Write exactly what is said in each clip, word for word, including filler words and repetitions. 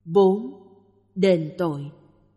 bốn. Đền tội.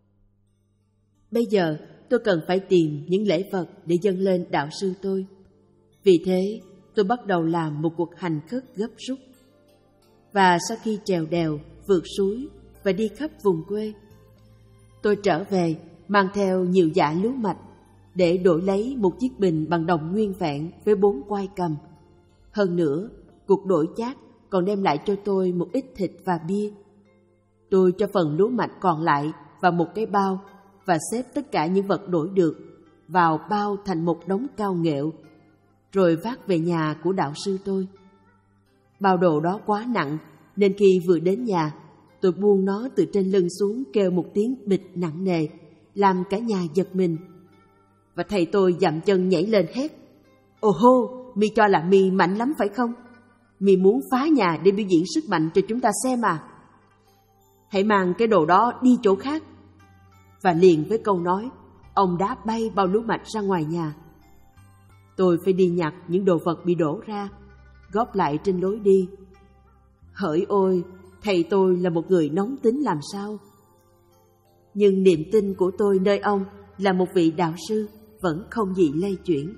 Bây giờ tôi cần phải tìm những lễ vật để dâng lên đạo sư tôi. Vì thế tôi bắt đầu làm một cuộc hành khất gấp rút. Và sau khi trèo đèo, vượt suối và đi khắp vùng quê, tôi trở về mang theo nhiều giã lúa mạch để đổi lấy một chiếc bình bằng đồng nguyên vẹn với bốn quai cầm. Hơn nữa, cuộc đổi chác còn đem lại cho tôi một ít thịt và bia. Tôi cho phần lúa mạch còn lại vào một cái bao và xếp tất cả những vật đổi được vào bao thành một đống cao nghệu, rồi vác về nhà của đạo sư tôi. Bao đồ đó quá nặng nên khi vừa đến nhà, tôi buông nó từ trên lưng xuống kêu một tiếng bịch nặng nề, làm cả nhà giật mình. Và thầy tôi dậm chân nhảy lên hét: "Ồ hô, mi cho là mi mạnh lắm phải không? Mi muốn phá nhà để biểu diễn sức mạnh cho chúng ta xem à? Hãy mang cái đồ đó đi chỗ khác." Và liền với câu nói, ông đá bay bao lúa mạch ra ngoài nhà. Tôi phải đi nhặt những đồ vật bị đổ ra, góp lại trên lối đi. Hỡi ôi, thầy tôi là một người nóng tính làm sao. Nhưng niềm tin của tôi nơi ông là một vị đạo sư vẫn không gì lay chuyển.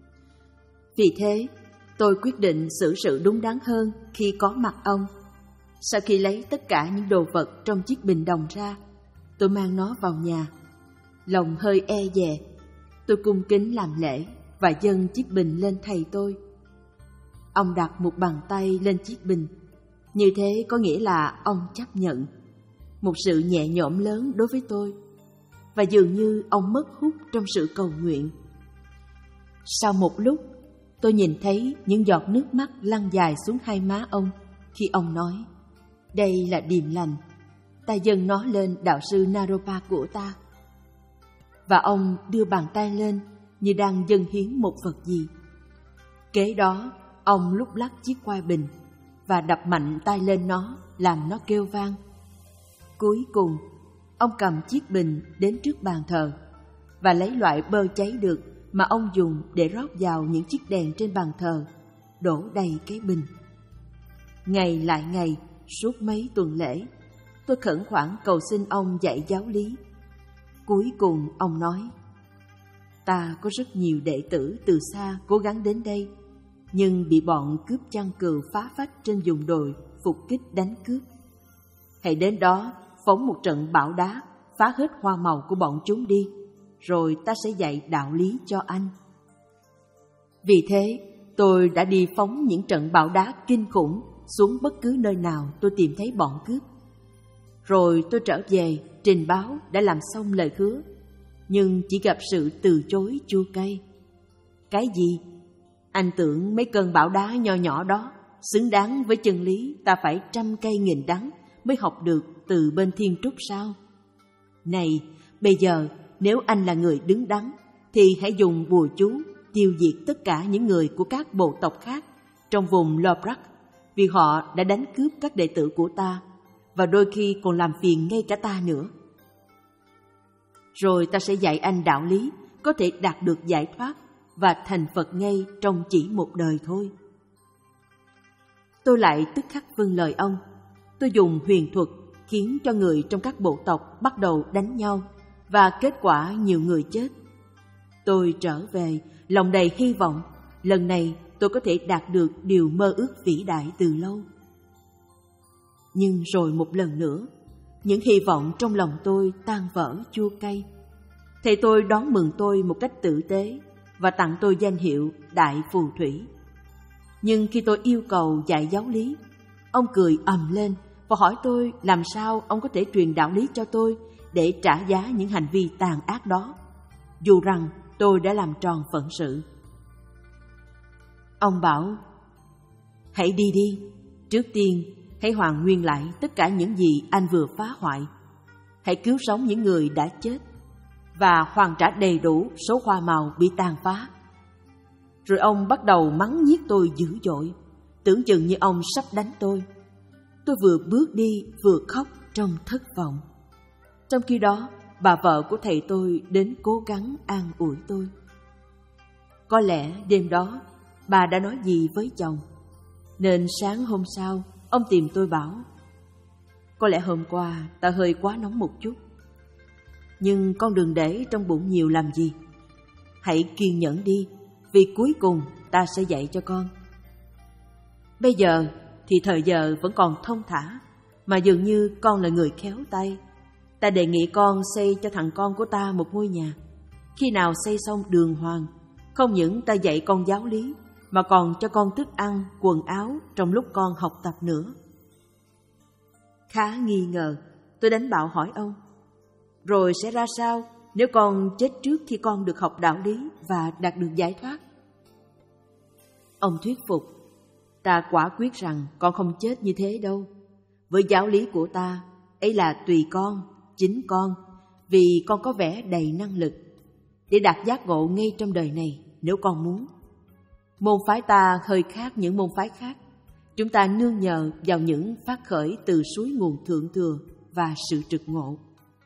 Vì thế, tôi quyết định xử sự đúng đắn hơn khi có mặt ông. Sau khi lấy tất cả những đồ vật trong chiếc bình đồng ra, tôi mang nó vào nhà. Lòng hơi e dè, tôi cung kính làm lễ và dâng chiếc bình lên thầy tôi. Ông đặt một bàn tay lên chiếc bình. Như thế có nghĩa là ông chấp nhận. Một sự nhẹ nhõm lớn đối với tôi. Và dường như ông mất hút trong sự cầu nguyện. Sau một lúc, tôi nhìn thấy những giọt nước mắt lăn dài xuống hai má ông khi ông nói: "Đây là điềm lành, ta dâng nó lên đạo sư Naropa của ta." Và ông đưa bàn tay lên như đang dâng hiến một vật gì. Kế đó, ông lúc lắc chiếc quai bình và đập mạnh tay lên nó, làm nó kêu vang. Cuối cùng, ông cầm chiếc bình đến trước bàn thờ và lấy loại bơ cháy được mà ông dùng để rót vào những chiếc đèn trên bàn thờ, đổ đầy cái bình. Ngày lại ngày, suốt mấy tuần lễ, tôi khẩn khoản cầu xin ông dạy giáo lý. Cuối cùng ông nói: "Ta có rất nhiều đệ tử từ xa cố gắng đến đây, nhưng bị bọn cướp chăn cừu phá phách trên vùng đồi phục kích đánh cướp. Hãy đến đó phóng một trận bão đá, phá hết hoa màu của bọn chúng đi, rồi ta sẽ dạy đạo lý cho anh." Vì thế, tôi đã đi phóng những trận bão đá kinh khủng xuống bất cứ nơi nào tôi tìm thấy bọn cướp. Rồi tôi trở về trình báo đã làm xong lời hứa, nhưng chỉ gặp sự từ chối chua cay. Cái gì? Anh tưởng mấy cơn bão đá nho nhỏ đó xứng đáng với chân lý ta phải trăm cây nghìn đắng mới học được từ bên thiên trúc sao? Này, bây giờ nếu anh là người đứng đắn thì hãy dùng bùa chú tiêu diệt tất cả những người của các bộ tộc khác trong vùng Lobrak, vì họ đã đánh cướp các đệ tử của ta và đôi khi còn làm phiền ngay cả ta nữa. Rồi ta sẽ dạy anh đạo lý có thể đạt được giải thoát và thành Phật ngay trong chỉ một đời thôi. Tôi lại tức khắc vâng lời ông. Tôi dùng huyền thuật khiến cho người trong các bộ tộc bắt đầu đánh nhau và kết quả nhiều người chết. Tôi trở về lòng đầy hy vọng lần này tôi có thể đạt được điều mơ ước vĩ đại từ lâu. Nhưng rồi một lần nữa, những hy vọng trong lòng tôi tan vỡ chua cay. Thầy tôi đón mừng tôi một cách tử tế và tặng tôi danh hiệu Đại Phù Thủy. Nhưng khi tôi yêu cầu dạy giáo lý, ông cười ầm lên và hỏi tôi làm sao ông có thể truyền đạo lý cho tôi để trả giá những hành vi tàn ác đó, dù rằng tôi đã làm tròn phận sự. Ông bảo: "Hãy đi đi, trước tiên hãy hoàn nguyên lại tất cả những gì anh vừa phá hoại. Hãy cứu sống những người đã chết và hoàn trả đầy đủ số hoa màu bị tàn phá." Rồi ông bắt đầu mắng nhiếc tôi dữ dội, tưởng chừng như ông sắp đánh tôi. Tôi vừa bước đi vừa khóc trong thất vọng. Trong khi đó, bà vợ của thầy tôi đến cố gắng an ủi tôi. Có lẽ đêm đó bà đã nói gì với chồng, nên sáng hôm sau ông tìm tôi bảo: Có lẽ hôm qua ta hơi quá nóng một chút. Nhưng con đừng để trong bụng nhiều làm gì. Hãy kiên nhẫn đi, vì cuối cùng ta sẽ dạy cho con. Bây giờ thì thời giờ vẫn còn thông thả, mà dường như con là người khéo tay. Ta đề nghị con xây cho thằng con của ta một ngôi nhà. Khi nào xây xong đường hoàng, không những ta dạy con giáo lý, mà còn cho con thức ăn, quần áo trong lúc con học tập nữa. Khá nghi ngờ, tôi đánh bạo hỏi ông, rồi sẽ ra sao nếu con chết trước khi con được học đạo lý và đạt được giải thoát? Ông thuyết phục, ta quả quyết rằng con không chết như thế đâu. Với giáo lý của ta, ấy là tùy con, chính con, vì con có vẻ đầy năng lực để đạt giác ngộ ngay trong đời này nếu con muốn. Môn phái ta hơi khác những môn phái khác. Chúng ta nương nhờ vào những phát khởi từ suối nguồn thượng thừa và sự trực ngộ.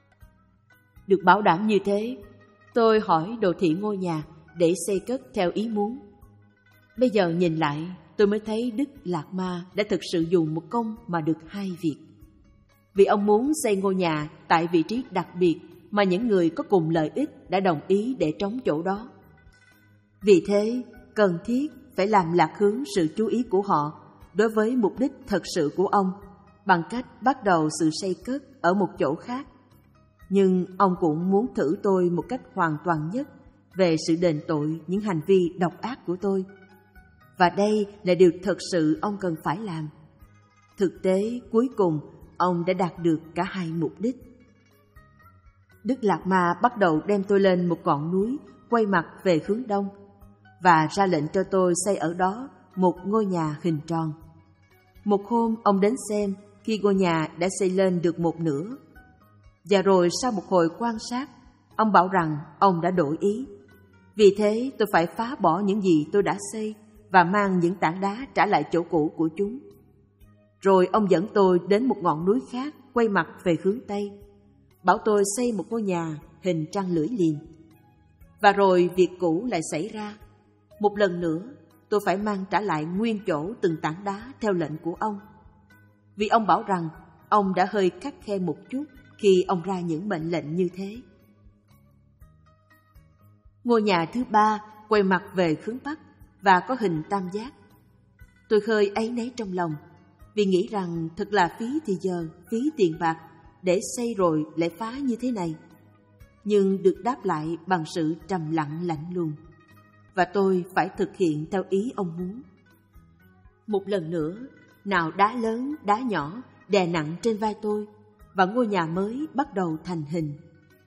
Được bảo đảm như thế, tôi hỏi đồ thị ngôi nhà để xây cất theo ý muốn. Bây giờ nhìn lại, tôi mới thấy Đức Lạt Ma đã thực sự dùng một công mà được hai việc. Vì ông muốn xây ngôi nhà tại vị trí đặc biệt mà những người có cùng lợi ích đã đồng ý để trống chỗ đó. Vì thế, cần thiết phải làm lạc hướng sự chú ý của họ đối với mục đích thật sự của ông bằng cách bắt đầu sự xây cất ở một chỗ khác. Nhưng ông cũng muốn thử tôi một cách hoàn toàn nhất về sự đền tội những hành vi độc ác của tôi. Và đây là điều thật sự ông cần phải làm. Thực tế, cuối cùng, ông đã đạt được cả hai mục đích. Đức Lạt Ma bắt đầu đem tôi lên một ngọn núi, quay mặt về hướng đông, và ra lệnh cho tôi xây ở đó một ngôi nhà hình tròn. Một hôm, ông đến xem khi ngôi nhà đã xây lên được một nửa. Và rồi sau một hồi quan sát, ông bảo rằng ông đã đổi ý. Vì thế tôi phải phá bỏ những gì tôi đã xây và mang những tảng đá trả lại chỗ cũ của chúng. Rồi ông dẫn tôi đến một ngọn núi khác, quay mặt về hướng Tây, bảo tôi xây một ngôi nhà hình trăng lưỡi liềm. Và rồi việc cũ lại xảy ra. Một lần nữa, tôi phải mang trả lại nguyên chỗ từng tảng đá theo lệnh của ông. Vì ông bảo rằng ông đã hơi khắt khe một chút khi ông ra những mệnh lệnh như thế. Ngôi nhà thứ ba quay mặt về hướng Bắc và có hình tam giác. Tôi khơi áy náy trong lòng, vì nghĩ rằng thật là phí thì giờ, phí tiền bạc để xây rồi lại phá như thế này. Nhưng được đáp lại bằng sự trầm lặng lạnh lùng, và tôi phải thực hiện theo ý ông muốn. Một lần nữa, nào đá lớn, đá nhỏ đè nặng trên vai tôi, và ngôi nhà mới bắt đầu thành hình.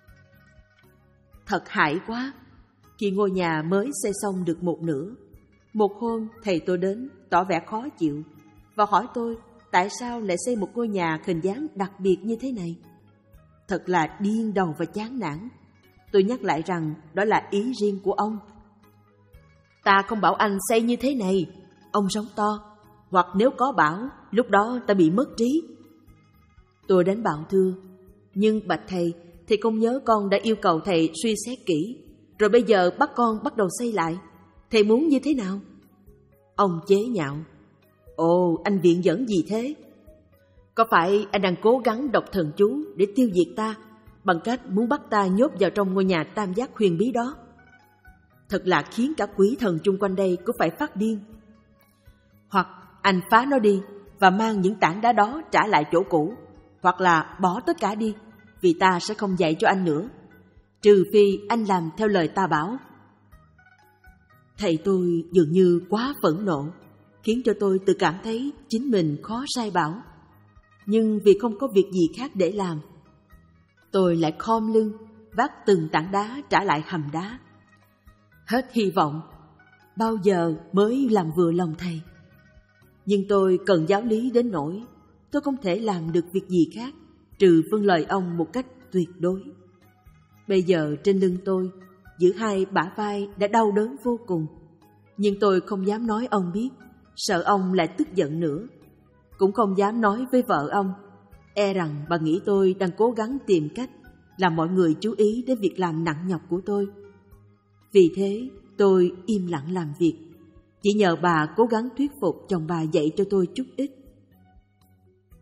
Thật hãi quá! Khi ngôi nhà mới xây xong được một nửa, một hôm thầy tôi đến tỏ vẻ khó chịu và hỏi tôi tại sao lại xây một ngôi nhà hình dáng đặc biệt như thế này. Thật là điên đầu và chán nản. Tôi nhắc lại rằng đó là ý riêng của ông. Ta không bảo anh xây như thế này, ông sống to, hoặc nếu có bảo, lúc đó ta bị mất trí. Tôi đánh bảo thưa, nhưng bạch thầy, thầy không nhớ con đã yêu cầu thầy suy xét kỹ, rồi bây giờ bắt con bắt đầu xây lại. Thầy muốn như thế nào? Ông chế nhạo. Ồ, anh viện dẫn gì thế? Có phải anh đang cố gắng đọc thần chú để tiêu diệt ta bằng cách muốn bắt ta nhốt vào trong ngôi nhà tam giác huyền bí đó? Thật là khiến cả quỷ thần chung quanh đây cũng phải phát điên. Hoặc anh phá nó đi và mang những tảng đá đó trả lại chỗ cũ, hoặc là bỏ tất cả đi, vì ta sẽ không dạy cho anh nữa, trừ phi anh làm theo lời ta bảo. Thầy tôi dường như quá phẫn nộ, khiến cho tôi tự cảm thấy chính mình khó sai bảo. Nhưng vì không có việc gì khác để làm, tôi lại khom lưng vác từng tảng đá trả lại hầm đá. Hết hy vọng, bao giờ mới làm vừa lòng thầy. Nhưng tôi cần giáo lý đến nỗi tôi không thể làm được việc gì khác trừ vâng lời ông một cách tuyệt đối. Bây giờ trên lưng tôi, giữa hai bả vai đã đau đớn vô cùng. Nhưng tôi không dám nói ông biết, sợ ông lại tức giận nữa. Cũng không dám nói với vợ ông, e rằng bà nghĩ tôi đang cố gắng tìm cách làm mọi người chú ý đến việc làm nặng nhọc của tôi. Vì thế tôi im lặng làm việc, chỉ nhờ bà cố gắng thuyết phục chồng bà dạy cho tôi chút ít.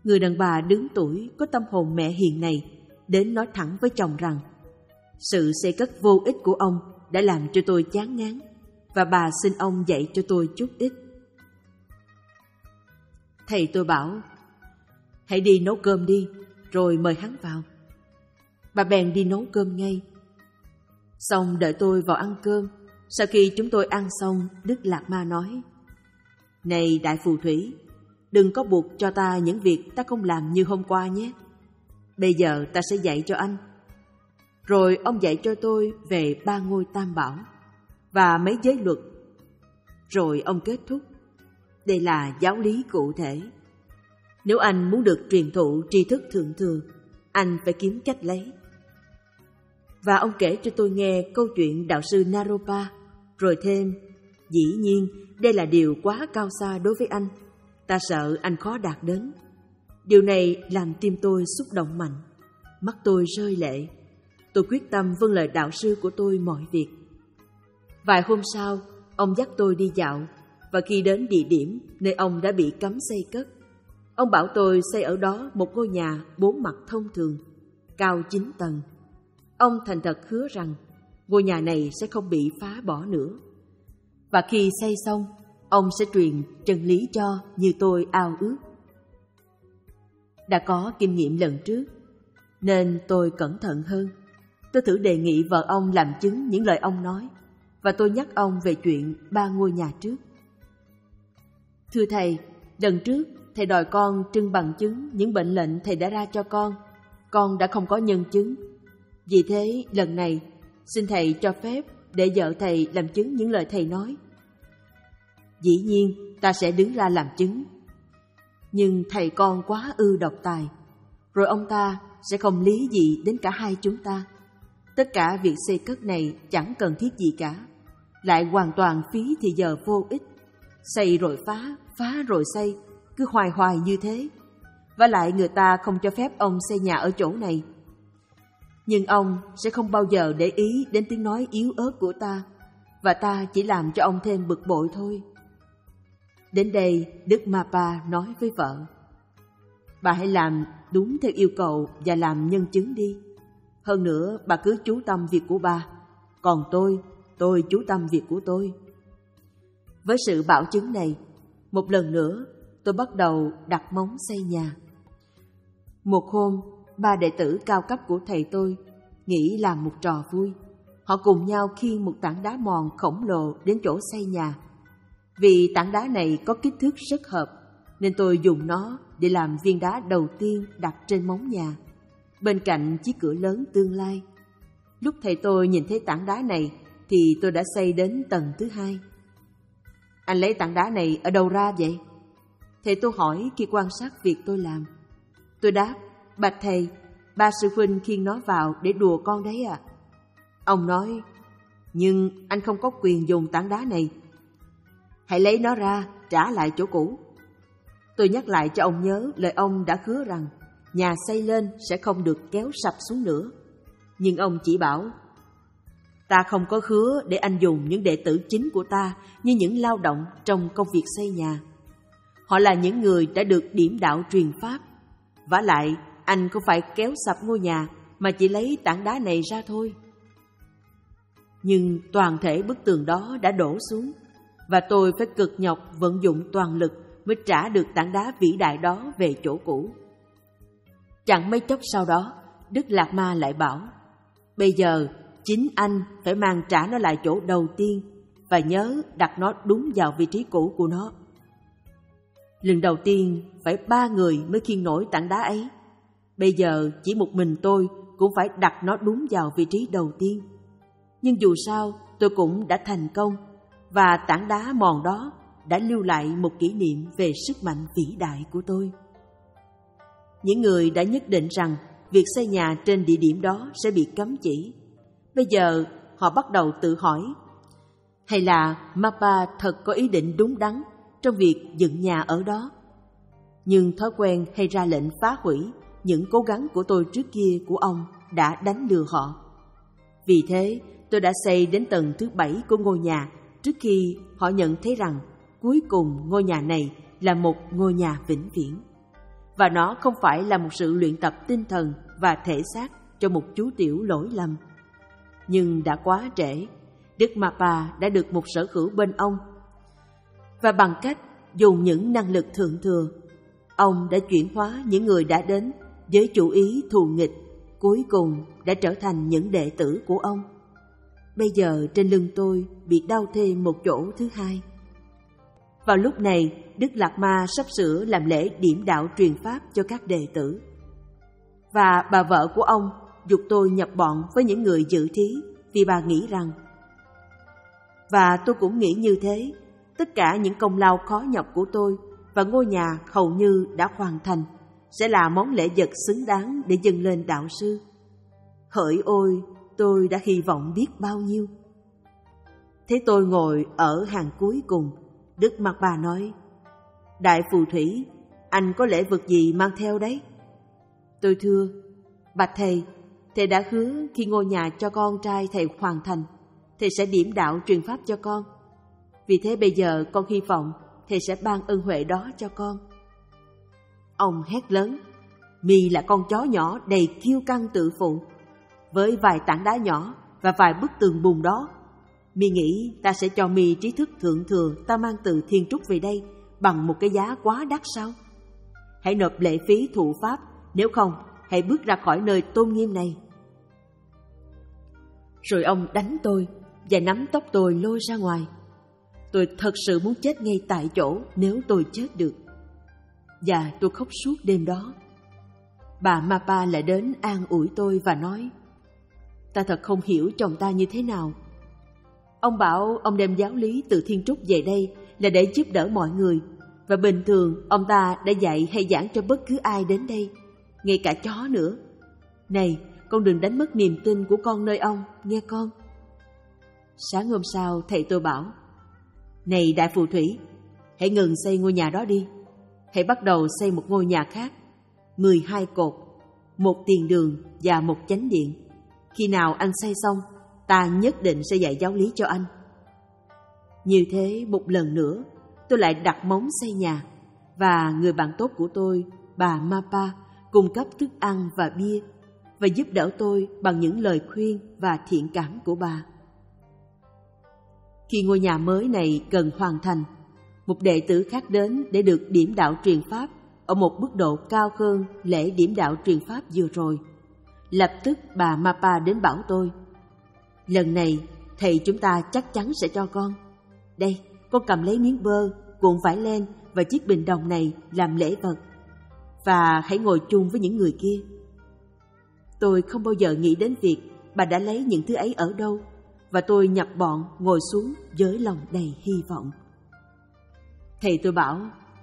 Người đàn bà đứng tuổi có tâm hồn mẹ hiền này đến nói thẳng với chồng rằng sự xây cất vô ích của ông đã làm cho tôi chán ngán, và bà xin ông dạy cho tôi chút ít. Thầy tôi bảo, hãy đi nấu cơm đi, rồi mời hắn vào. Bà bèn đi nấu cơm ngay. Xong đợi tôi vào ăn cơm. Sau khi chúng tôi ăn xong, Đức Lạt Ma nói, này đại phù thủy, đừng có buộc cho ta những việc ta không làm như hôm qua nhé. Bây giờ ta sẽ dạy cho anh. Rồi ông dạy cho tôi về ba ngôi tam bảo và mấy giới luật. Rồi ông kết thúc, đây là giáo lý cụ thể. Nếu anh muốn được truyền thụ tri thức thượng thừa, anh phải kiếm cách lấy. Và ông kể cho tôi nghe câu chuyện đạo sư Naropa, rồi thêm, dĩ nhiên đây là điều quá cao xa đối với anh, ta sợ anh khó đạt đến. Điều này làm tim tôi xúc động mạnh, mắt tôi rơi lệ. Tôi quyết tâm vâng lời đạo sư của tôi mọi việc. Vài hôm sau, ông dắt tôi đi dạo, và khi đến địa điểm nơi ông đã bị cấm xây cất, ông bảo tôi xây ở đó một ngôi nhà bốn mặt thông thường, cao chín tầng. Ông thành thật hứa rằng ngôi nhà này sẽ không bị phá bỏ nữa. Và khi xây xong, ông sẽ truyền chân lý cho như tôi ao ước. Đã có kinh nghiệm lần trước, nên tôi cẩn thận hơn. Tôi thử đề nghị vợ ông làm chứng những lời ông nói, và tôi nhắc ông về chuyện ba ngôi nhà trước. Thưa thầy, lần trước thầy đòi con trưng bằng chứng những bệnh lệnh thầy đã ra cho con. Con đã không có nhân chứng. Vì thế lần này xin thầy cho phép để vợ thầy làm chứng những lời thầy nói. Dĩ nhiên ta sẽ đứng ra làm chứng. Nhưng thầy con quá ư độc tài, rồi ông ta sẽ không lý gì đến cả hai chúng ta. Tất cả việc xây cất này chẳng cần thiết gì cả, lại hoàn toàn phí thì giờ vô ích. Xây rồi phá, phá rồi xây, cứ hoài hoài như thế. Và lại người ta không cho phép ông xây nhà ở chỗ này. Nhưng ông sẽ không bao giờ để ý đến tiếng nói yếu ớt của ta, và ta chỉ làm cho ông thêm bực bội thôi. Đến đây, Đức Mapa nói với vợ, bà hãy làm đúng theo yêu cầu và làm nhân chứng đi. Hơn nữa, bà cứ chú tâm việc của bà, còn tôi, tôi chú tâm việc của tôi. Với sự bảo chứng này, một lần nữa, tôi bắt đầu đặt móng xây nhà. Một hôm, ba đệ tử cao cấp của thầy tôi nghĩ làm một trò vui. Họ cùng nhau khiêng một tảng đá mòn khổng lồ đến chỗ xây nhà. Vì tảng đá này có kích thước rất hợp, nên tôi dùng nó để làm viên đá đầu tiên đặt trên móng nhà, bên cạnh chiếc cửa lớn tương lai. Lúc thầy tôi nhìn thấy tảng đá này thì tôi đã xây đến tầng thứ hai. Anh lấy tảng đá này ở đâu ra vậy? Thầy tôi hỏi khi quan sát việc tôi làm. Tôi đáp, bạch thầy, ba sư huynh khiêng nó vào để đùa con đấy ạ. À. Ông nói, nhưng anh không có quyền dùng tảng đá này. Hãy lấy nó ra, trả lại chỗ cũ. Tôi nhắc lại cho ông nhớ lời ông đã hứa rằng nhà xây lên sẽ không được kéo sập xuống nữa. Nhưng ông chỉ bảo, ta không có hứa để anh dùng những đệ tử chính của ta như những lao động trong công việc xây nhà. Họ là những người đã được điểm đạo truyền pháp. Vả lại, anh không phải kéo sập ngôi nhà mà chỉ lấy tảng đá này ra thôi. Nhưng toàn thể bức tường đó đã đổ xuống, và tôi phải cực nhọc vận dụng toàn lực mới trả được tảng đá vĩ đại đó về chỗ cũ. Chẳng mấy chốc sau đó, Đức Lạt Ma lại bảo, bây giờ chính anh phải mang trả nó lại chỗ đầu tiên, và nhớ đặt nó đúng vào vị trí cũ của nó. Lần đầu tiên phải ba người mới khiêng nổi tảng đá ấy. Bây giờ chỉ một mình tôi cũng phải đặt nó đúng vào vị trí đầu tiên. Nhưng dù sao tôi cũng đã thành công, và tảng đá mòn đó đã lưu lại một kỷ niệm về sức mạnh vĩ đại của tôi. Những người đã nhất định rằng việc xây nhà trên địa điểm đó sẽ bị cấm chỉ, bây giờ họ bắt đầu tự hỏi, hay là Mapa thật có ý định đúng đắn trong việc dựng nhà ở đó? Nhưng thói quen hay ra lệnh phá hủy những cố gắng của tôi trước kia của ông đã đánh lừa họ. Vì thế, tôi đã xây đến tầng thứ bảy của ngôi nhà trước khi họ nhận thấy rằng cuối cùng ngôi nhà này là một ngôi nhà vĩnh viễn. và nó không phải là một sự luyện tập tinh thần và thể xác cho một chú tiểu lỗi lầm. Nhưng đã quá trễ, Đức Mapa đã được một sở hữu bên ông, và bằng cách dùng những năng lực thượng thừa, ông đã chuyển hóa những người đã đến với chủ ý thù nghịch, cuối cùng đã trở thành những đệ tử của ông. Bây giờ trên lưng tôi bị đau thêm một chỗ thứ hai. Vào lúc này, Đức Lạt Ma sắp sửa làm lễ điểm đạo truyền pháp cho các đệ tử. Và bà vợ của ông giục tôi nhập bọn với những người dự thí vì bà nghĩ rằng, và tôi cũng nghĩ như thế, tất cả những công lao khó nhọc của tôi và ngôi nhà hầu như đã hoàn thành sẽ là món lễ vật xứng đáng để dâng lên đạo sư. Hỡi ôi, tôi đã hy vọng biết bao nhiêu. Thế tôi ngồi ở hàng cuối cùng, Đức Mapa nói, Đại phù thủy, anh có lễ vật gì mang theo đấy? Tôi thưa, bạch thầy, thầy đã hứa khi ngôi nhà cho con trai thầy hoàn thành, thầy sẽ điểm đạo truyền pháp cho con. Vì thế bây giờ con hy vọng thầy sẽ ban ân huệ đó cho con. Ông hét lớn, mi là con chó nhỏ đầy kiêu căng tự phụ. Với vài tảng đá nhỏ và vài bức tường bùn đó, mi nghĩ ta sẽ cho mi trí thức thượng thừa ta mang từ Thiên Trúc về đây bằng một cái giá quá đắt sao? Hãy nộp lệ phí thụ pháp, nếu không hãy bước ra khỏi nơi tôn nghiêm này. Rồi ông đánh tôi và nắm tóc tôi lôi ra ngoài. Tôi thật sự muốn chết ngay tại chỗ nếu tôi chết được. Và tôi khóc suốt đêm đó. Bà Mapa lại đến an ủi tôi và nói, ta thật không hiểu chồng ta như thế nào. Ông bảo ông đem giáo lý từ Thiên Trúc về đây là để giúp đỡ mọi người, và bình thường ông ta đã dạy hay giảng cho bất cứ ai đến đây, ngay cả chó nữa. Này, con đừng đánh mất niềm tin của con nơi ông, nghe con. Sáng hôm sau, thầy tôi bảo, này đại phù thủy, hãy ngừng xây ngôi nhà đó đi. Hãy bắt đầu xây một ngôi nhà khác, mười hai cột, một tiền đường và một chánh điện. Khi nào anh xây xong, ta nhất định sẽ dạy giáo lý cho anh. Như thế một lần nữa, tôi lại đặt móng xây nhà, và người bạn tốt của tôi, bà Mapa, cung cấp thức ăn và bia, và giúp đỡ tôi bằng những lời khuyên và thiện cảm của bà. Khi ngôi nhà mới này gần hoàn thành, một đệ tử khác đến để được điểm đạo truyền pháp ở một mức độ cao hơn lễ điểm đạo truyền pháp vừa rồi. Lập tức bà Mapa đến bảo tôi, lần này thầy chúng ta chắc chắn sẽ cho con. Đây, con cầm lấy miếng bơ, cuộn vải len và chiếc bình đồng này làm lễ vật, và hãy ngồi chung với những người kia. Tôi không bao giờ nghĩ đến việc bà đã lấy những thứ ấy ở đâu, và tôi nhập bọn ngồi xuống với lòng đầy hy vọng. Thầy tôi bảo,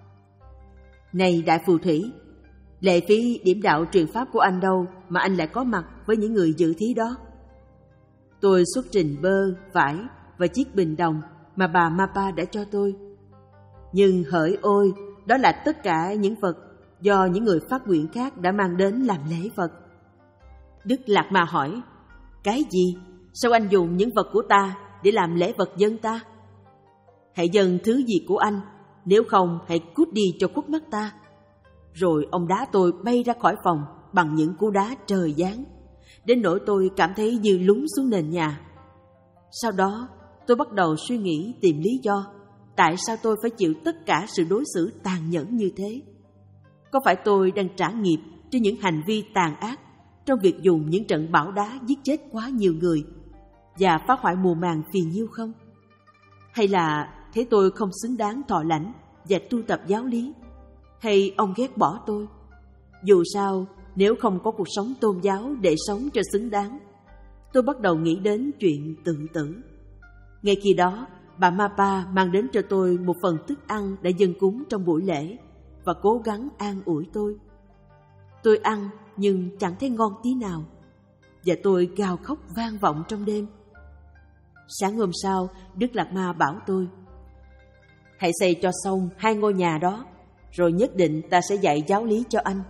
này đại phù thủy, lệ phí điểm đạo truyền pháp của anh đâu mà anh lại có mặt với những người dự thí đó? Tôi xuất trình bơ, vải và chiếc bình đồng mà bà Mapa đã cho tôi. Nhưng hỡi ôi, đó là tất cả những vật do những người phát nguyện khác đã mang đến làm lễ vật. Đức Lạt Ma hỏi, cái gì? Sao anh dùng những vật của ta để làm lễ vật dân ta? Hãy dâng thứ gì của anh, nếu không hãy cút đi cho khuất mắt ta. Rồi ông đá tôi bay ra khỏi phòng bằng những cú đá trời giáng, đến nỗi tôi cảm thấy như lún xuống nền nhà. Sau đó tôi bắt đầu suy nghĩ tìm lý do tại sao tôi phải chịu tất cả sự đối xử tàn nhẫn như thế. Có phải tôi đang trả nghiệp cho những hành vi tàn ác trong việc dùng những trận bão đá giết chết quá nhiều người và phá hoại mùa màng phì nhiêu không? Hay là thấy tôi không xứng đáng thọ lãnh và tu tập giáo lý? Hay ông ghét bỏ tôi? Dù sao, nếu không có cuộc sống tôn giáo để sống cho xứng đáng, tôi bắt đầu nghĩ đến chuyện tự tử. Ngay khi đó, bà Mapa mang đến cho tôi một phần thức ăn đã dâng cúng trong buổi lễ và cố gắng an ủi tôi. Tôi ăn nhưng chẳng thấy ngon tí nào, và tôi gào khóc vang vọng trong đêm. Sáng hôm sau, Đức Lạt Ma bảo tôi, hãy xây cho xong hai ngôi nhà đó, rồi nhất định ta sẽ dạy giáo lý cho anh.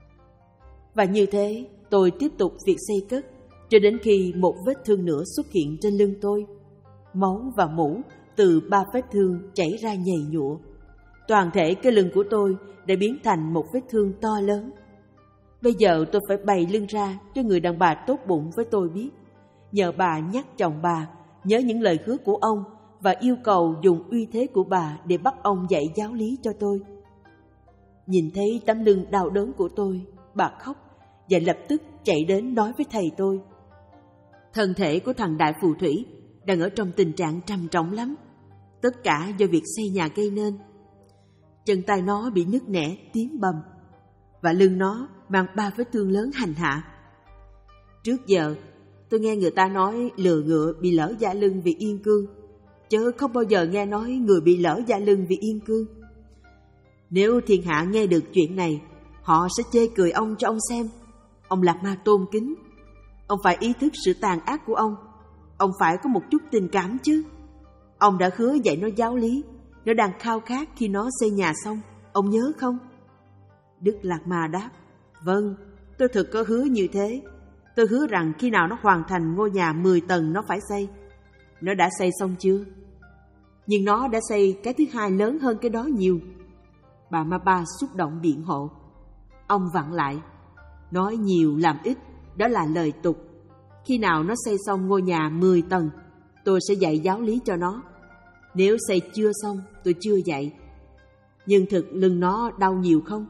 Và như thế, tôi tiếp tục việc xây cất, cho đến khi một vết thương nữa xuất hiện trên lưng tôi. Máu và mũ từ ba vết thương chảy ra nhầy nhụa. toàn thể cái lưng của tôi đã biến thành một vết thương to lớn. Bây giờ tôi phải bày lưng ra cho người đàn bà tốt bụng với tôi biết, nhờ bà nhắc chồng bà nhớ những lời hứa của ông và yêu cầu dùng uy thế của bà để bắt ông dạy giáo lý cho tôi. Nhìn thấy tấm lưng đau đớn của tôi, bà khóc và lập tức chạy đến nói với thầy tôi. Thân thể của thằng đại phù thủy đang ở trong tình trạng trầm trọng lắm, tất cả do việc xây nhà gây nên. Chân tay nó bị nứt nẻ, tím bầm, và lưng nó mang ba vết thương lớn hành hạ. Trước giờ, tôi nghe người ta nói lừa ngựa bị lỡ da lưng vì yên cương, chứ không bao giờ nghe nói người bị lỡ da lưng vì yên cương. Nếu thiên hạ nghe được chuyện này, họ sẽ chê cười ông cho ông xem. Ông Lạc Ma tôn kính. Ông phải ý thức sự tàn ác của ông. Ông phải có một chút tình cảm chứ. Ông đã hứa dạy nó giáo lý. Nó đang khao khát khi nó xây nhà xong. Ông nhớ không? Đức Lạc Ma đáp, vâng, tôi thực có hứa như thế. Tôi hứa rằng khi nào nó hoàn thành ngôi nhà mười tầng nó phải xây. Nó đã xây xong chưa? Nhưng nó đã xây cái thứ hai lớn hơn cái đó nhiều. Bà Mapa xúc động biện hộ. Ông vặn lại, nói nhiều làm ít, đó là lời tục. Khi nào nó xây xong ngôi nhà mười tầng, tôi sẽ dạy giáo lý cho nó. Nếu xây chưa xong, tôi chưa dạy. Nhưng thực lưng nó đau nhiều không?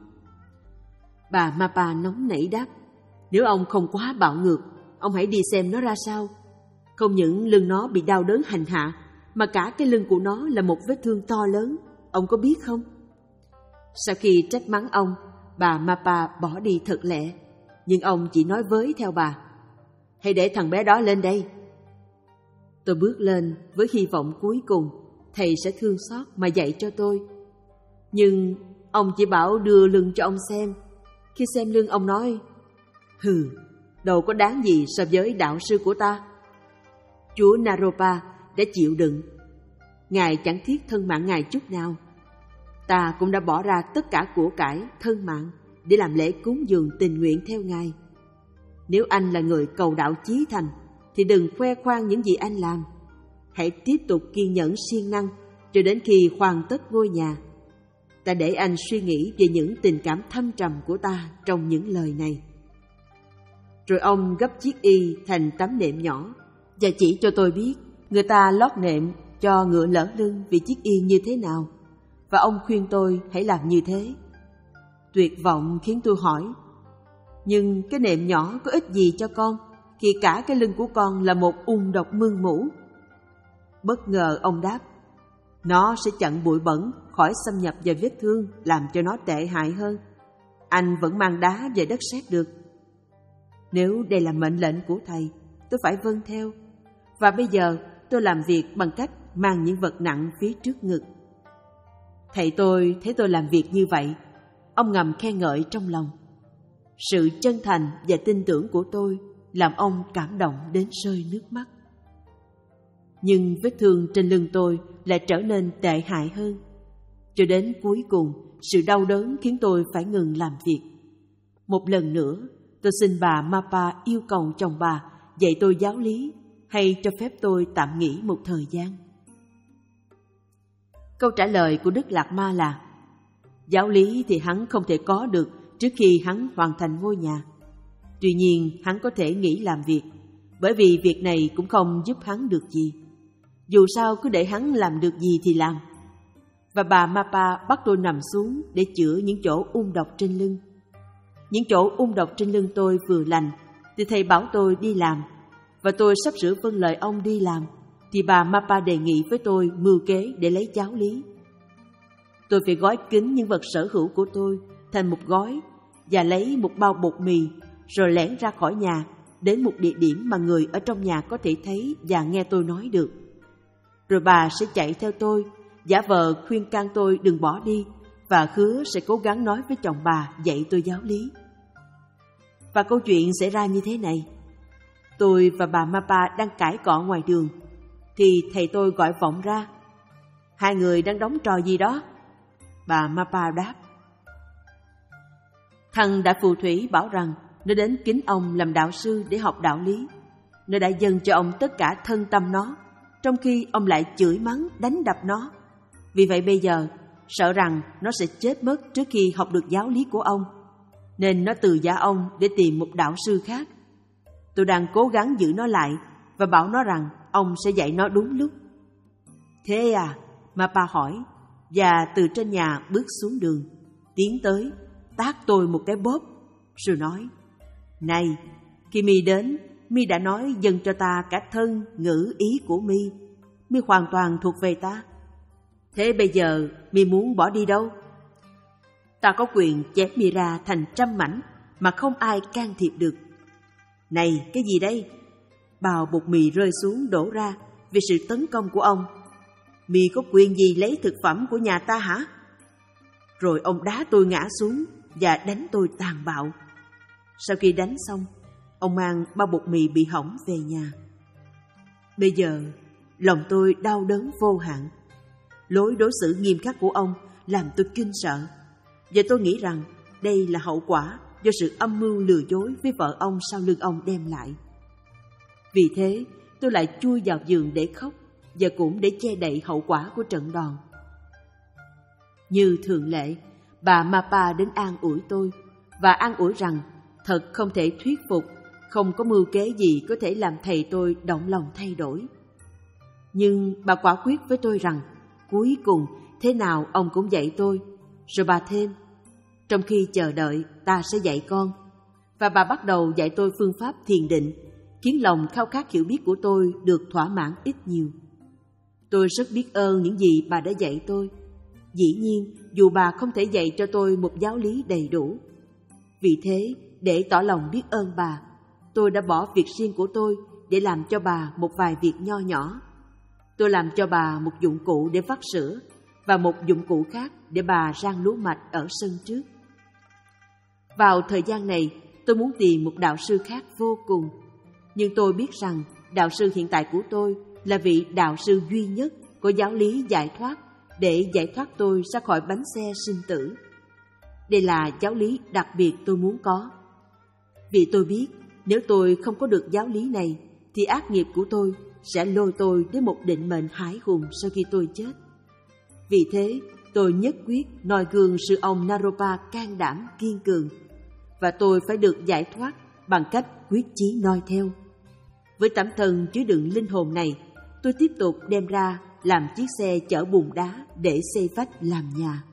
Bà Mapa nóng nảy đáp, nếu ông không quá bạo ngược, ông hãy đi xem nó ra sao. Không những lưng nó bị đau đớn hành hạ, mà cả cái lưng của nó là một vết thương to lớn. Ông có biết không? Sau khi trách mắng ông, bà Mapa bỏ đi thật lẹ. Nhưng ông chỉ nói với theo bà, hãy để thằng bé đó lên đây. Tôi bước lên với hy vọng cuối cùng thầy sẽ thương xót mà dạy cho tôi. Nhưng ông chỉ bảo đưa lưng cho ông xem. Khi xem lưng ông nói, hừ, đâu có đáng gì so với đạo sư của ta. Chúa Naropa đã chịu đựng. Ngài chẳng thiết thân mạng Ngài chút nào. Ta cũng đã bỏ ra tất cả của cải, thân mạng để làm lễ cúng dường tình nguyện theo Ngài. Nếu anh là người cầu đạo chí thành, thì đừng khoe khoang những gì anh làm. Hãy tiếp tục kiên nhẫn siêng năng cho đến khi hoàn tất ngôi nhà. Ta để anh suy nghĩ về những tình cảm thâm trầm của ta trong những lời này. Rồi ông gấp chiếc y thành tấm nệm nhỏ và chỉ cho tôi biết người ta lót nệm cho ngựa lỡ lưng vì chiếc y như thế nào. Và ông khuyên tôi hãy làm như thế. Tuyệt vọng khiến tôi hỏi, nhưng cái nệm nhỏ có ích gì cho con khi cả cái lưng của con là một ung độc mương mủ? Bất ngờ ông đáp, nó sẽ chặn bụi bẩn khỏi xâm nhập vào vết thương, làm cho nó tệ hại hơn. Anh vẫn mang đá về đất sét được. Nếu đây là mệnh lệnh của thầy, tôi phải vâng theo. Và bây giờ tôi làm việc bằng cách mang những vật nặng phía trước ngực. Thầy tôi thấy tôi làm việc như vậy, ông ngầm khen ngợi trong lòng. Sự chân thành và tin tưởng của tôi làm ông cảm động đến rơi nước mắt. Nhưng vết thương trên lưng tôi lại trở nên tệ hại hơn. Cho đến cuối cùng, sự đau đớn khiến tôi phải ngừng làm việc. Một lần nữa, tôi xin bà Mapa yêu cầu chồng bà dạy tôi giáo lý, hay cho phép tôi tạm nghỉ một thời gian. Câu trả lời của Đức Lạc Ma là, giáo lý thì hắn không thể có được trước khi hắn hoàn thành ngôi nhà. Tuy nhiên, hắn có thể nghỉ làm việc, bởi vì việc này cũng không giúp hắn được gì. Dù sao cứ để hắn làm được gì thì làm. Và bà Mapa bắt tôi nằm xuống để chữa những chỗ ung độc trên lưng. Những chỗ ung độc trên lưng tôi vừa lành thì thầy bảo tôi đi làm. Và tôi sắp sửa vâng lời ông đi làm thì bà Mapa đề nghị với tôi mưu kế để lấy giáo lý. Tôi phải gói kín những vật sở hữu của tôi thành một gói và lấy một bao bột mì, rồi lẻn ra khỏi nhà đến một địa điểm mà người ở trong nhà có thể thấy và nghe tôi nói được. Rồi bà sẽ chạy theo tôi, giả vờ khuyên can tôi đừng bỏ đi và hứa sẽ cố gắng nói với chồng bà dạy tôi giáo lý. Và câu chuyện xảy ra như thế này. Tôi và bà Mapa đang cãi cọ ngoài đường thì thầy tôi gọi vọng ra. Hai người đang đóng trò gì đó? Bà Mapa đáp. Thằng đã phù thủy bảo rằng nó đến kính ông làm đạo sư để học đạo lý. Nó đã dâng cho ông tất cả thân tâm nó, trong khi ông lại chửi mắng, đánh đập nó. Vì vậy bây giờ, sợ rằng nó sẽ chết mất trước khi học được giáo lý của ông, nên nó từ giả ông để tìm một đạo sư khác. Tôi đang cố gắng giữ nó lại và bảo nó rằng ông sẽ dạy nó đúng lúc. Thế à? Mapa hỏi, và từ trên nhà bước xuống đường, tiến tới, tát tôi một cái bóp, rồi nói: Này, khi mi đến, mi đã nói dâng cho ta cả thân ngữ ý của mi. Mi hoàn toàn thuộc về ta. Thế bây giờ mi muốn bỏ đi đâu? Ta có quyền chém mi ra thành trăm mảnh mà không ai can thiệp được. Này, cái gì đây? Bào bột mì rơi xuống đổ ra vì sự tấn công của ông. Mi có quyền gì lấy thực phẩm của nhà ta hả? Rồi ông đá tôi ngã xuống và đánh tôi tàn bạo. Sau khi đánh xong, ông mang bao bột mì bị hỏng về nhà. Bây giờ, lòng tôi đau đớn vô hạn. Lối đối xử nghiêm khắc của ông làm tôi kinh sợ. Và tôi nghĩ rằng đây là hậu quả do sự âm mưu lừa dối với vợ ông sau lưng ông đem lại. Vì thế, tôi lại chui vào giường để khóc, và cũng để che đậy hậu quả của trận đòn. Như thường lệ, bà Mapa đến an ủi tôi, và an ủi rằng thật không thể thuyết phục, không có mưu kế gì có thể làm thầy tôi động lòng thay đổi. Nhưng bà quả quyết với tôi rằng cuối cùng thế nào ông cũng dạy tôi. Rồi bà thêm: Trong khi chờ đợi, ta sẽ dạy con. Và bà bắt đầu dạy tôi phương pháp thiền định, khiến lòng khao khát hiểu biết của tôi được thỏa mãn ít nhiều. Tôi rất biết ơn những gì bà đã dạy tôi. Dĩ nhiên, dù bà không thể dạy cho tôi một giáo lý đầy đủ. Vì thế, để tỏ lòng biết ơn bà, tôi đã bỏ việc riêng của tôi để làm cho bà một vài việc nho nhỏ. Tôi làm cho bà một dụng cụ để vắt sữa và một dụng cụ khác để bà rang lúa mạch ở sân trước. Vào thời gian này, tôi muốn tìm một đạo sư khác vô cùng. Nhưng tôi biết rằng đạo sư hiện tại của tôi là vị đạo sư duy nhất có giáo lý giải thoát để giải thoát tôi ra khỏi bánh xe sinh tử. Đây là giáo lý đặc biệt tôi muốn có. Vì tôi biết nếu tôi không có được giáo lý này thì ác nghiệp của tôi sẽ lôi tôi đến một định mệnh hãi hùng sau khi tôi chết. Vì thế, tôi nhất quyết noi gương sư ông Naropa can đảm kiên cường, và tôi phải được giải thoát bằng cách quyết chí noi theo. Với tấm thân chứa đựng linh hồn này, tôi tiếp tục đem ra làm chiếc xe chở bùn đá để xây vách làm nhà.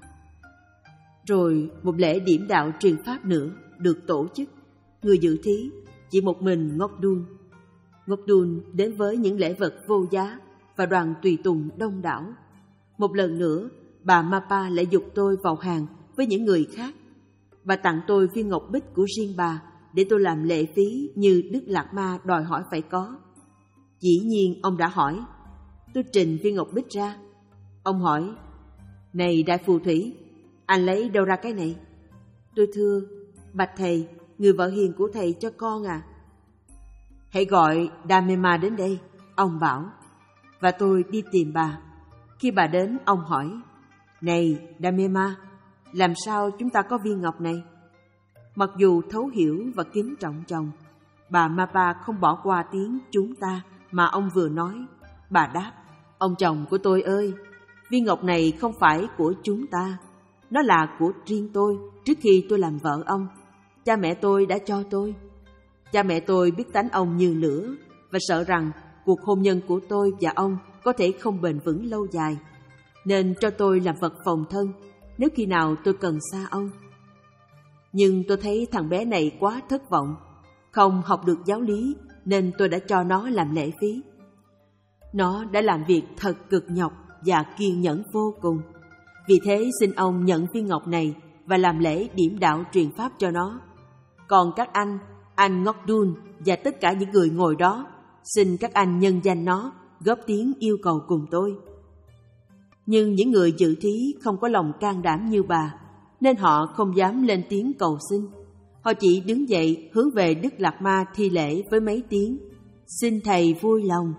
Rồi một lễ điểm đạo truyền pháp nữa được tổ chức. Người dự thí chỉ một mình Ngọc Đun. Ngọc Đun đến với những lễ vật vô giá và đoàn tùy tùng đông đảo. Một lần nữa, bà Mapa lại giục tôi vào hàng với những người khác. Bà tặng tôi viên ngọc bích của riêng bà để tôi làm lệ phí như Đức Lạt Ma đòi hỏi phải có. Dĩ nhiên ông đã hỏi. Tôi trình viên ngọc bích ra. Ông hỏi: Này đại phù thủy, anh lấy đâu ra cái này? Tôi thưa: Bạch thầy, người vợ hiền của thầy cho con à. Hãy gọi Damema đến đây, ông bảo. Và tôi đi tìm bà. Khi bà đến, ông hỏi: Này Damema, làm sao chúng ta có viên ngọc này? Mặc dù thấu hiểu và kính trọng chồng, bà Mapa không bỏ qua tiếng chúng ta mà ông vừa nói. Bà đáp: Ông chồng của tôi ơi, viên ngọc này không phải của chúng ta. Nó là của riêng tôi trước khi tôi làm vợ ông. Cha mẹ tôi đã cho tôi. Cha mẹ tôi biết tánh ông như lửa và sợ rằng cuộc hôn nhân của tôi và ông có thể không bền vững lâu dài, nên cho tôi làm vật phòng thân nếu khi nào tôi cần xa ông. Nhưng tôi thấy thằng bé này quá thất vọng, không học được giáo lý, nên tôi đã cho nó làm lễ phí. Nó đã làm việc thật cực nhọc và kiên nhẫn vô cùng. Vì thế xin ông nhận viên ngọc này và làm lễ điểm đạo truyền pháp cho nó. Còn các anh, anh Ngọc Đun và tất cả những người ngồi đó, xin các anh nhân danh nó, góp tiếng yêu cầu cùng tôi. Nhưng những người dự thí không có lòng can đảm như bà, nên họ không dám lên tiếng cầu xin. Họ chỉ đứng dậy hướng về Đức Lạt Ma thi lễ với mấy tiếng: Xin thầy vui lòng.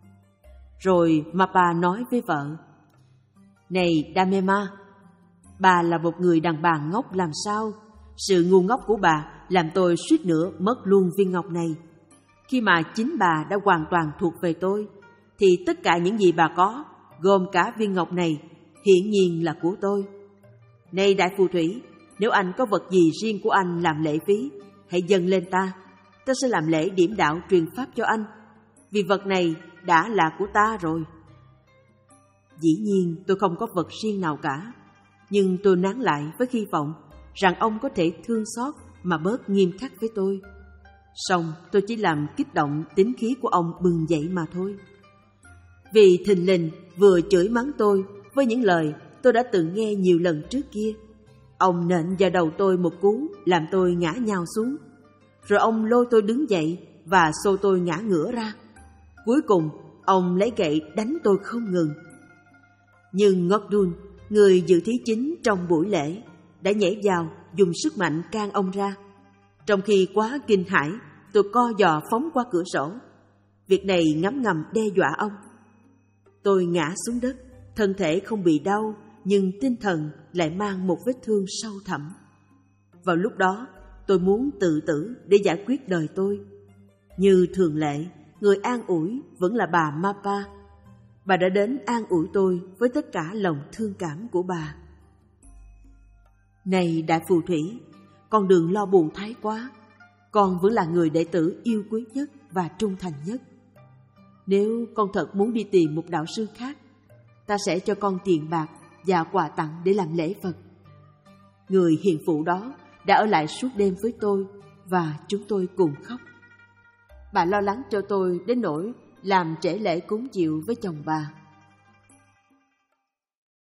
Rồi Mapa nói với vợ: Này Damema, bà là một người đàn bà ngốc làm sao? Sự ngu ngốc của bà làm tôi suýt nữa mất luôn viên ngọc này. Khi mà chính bà đã hoàn toàn thuộc về tôi, thì tất cả những gì bà có, gồm cả viên ngọc này, hiển nhiên là của tôi. Này đại phù thủy, nếu anh có vật gì riêng của anh làm lễ phí, hãy dâng lên ta. Ta sẽ làm lễ điểm đạo truyền pháp cho anh, vì vật này đã là của ta rồi. Dĩ nhiên tôi không có vật riêng nào cả, nhưng tôi nán lại với hy vọng rằng ông có thể thương xót mà bớt nghiêm khắc với tôi. Song tôi chỉ làm kích động tính khí của ông bừng dậy mà thôi. Vì thình lình vừa chửi mắng tôi với những lời tôi đã từng nghe nhiều lần trước kia, ông nện vào đầu tôi một cú làm tôi ngã nhào xuống. Rồi ông lôi tôi đứng dậy và xô tôi ngã ngửa ra. Cuối cùng ông lấy gậy đánh tôi không ngừng. Nhưng Ngọc-Đun, người dự thí chính trong buổi lễ, đã nhảy vào dùng sức mạnh can ông ra. Trong khi quá kinh hãi, tôi co giò phóng qua cửa sổ. Việc này ngấm ngầm đe dọa ông. Tôi ngã xuống đất, thân thể không bị đau, nhưng tinh thần lại mang một vết thương sâu thẳm. Vào lúc đó, tôi muốn tự tử để giải quyết đời tôi. Như thường lệ, người an ủi vẫn là bà Mapa. Bà đã đến an ủi tôi với tất cả lòng thương cảm của bà. Này đại phù thủy, con đừng lo buồn thái quá. Con vẫn là người đệ tử yêu quý nhất và trung thành nhất. Nếu con thật muốn đi tìm một đạo sư khác, ta sẽ cho con tiền bạc và quà tặng để làm lễ vật. Người hiền phụ đó đã ở lại suốt đêm với tôi và chúng tôi cùng khóc. Bà lo lắng cho tôi đến nỗi làm trễ lễ cúng chiều với chồng bà.